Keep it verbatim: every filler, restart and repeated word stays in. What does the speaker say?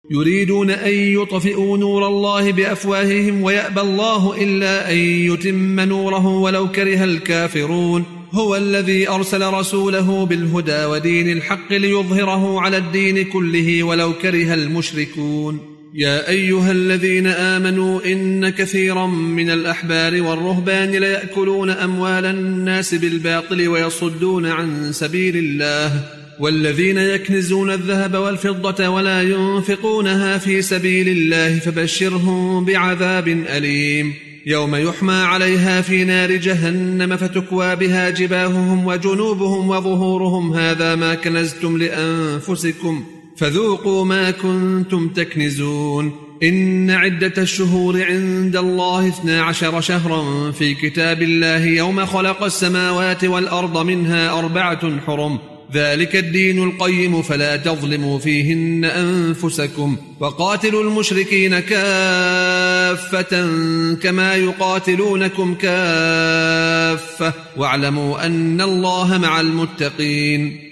يريدون أن يطفئوا نور الله بأفواههم ويأبى الله إلا أن يتم نوره ولو كره الكافرون. هو الذي أرسل رسوله بالهدى ودين الحق ليظهره على الدين كله ولو كره المشركون. يا أيها الذين آمنوا إن كثيرا من الأحبار والرهبان ليأكلون أموال الناس بالباطل ويصدون عن سبيل الله، والذين يكنزون الذهب والفضة ولا ينفقونها في سبيل الله فبشرهم بعذاب أليم يوم يحمى عليها في نار جهنم فتكوى بها جباههم وجنوبهم وظهورهم هذا ما كنزتم لأنفسكم فذوقوا ما كنتم تكنزون. إن عدة الشهور عند الله اثنا عشر شهرا في كتاب الله يوم خلق السماوات والأرض منها أربعة حرم ذلك الدين القيم فلا تظلموا فيهن أنفسكم وقاتلوا المشركين كافة كما يقاتلونكم كافة واعلموا أن الله مع المتقين.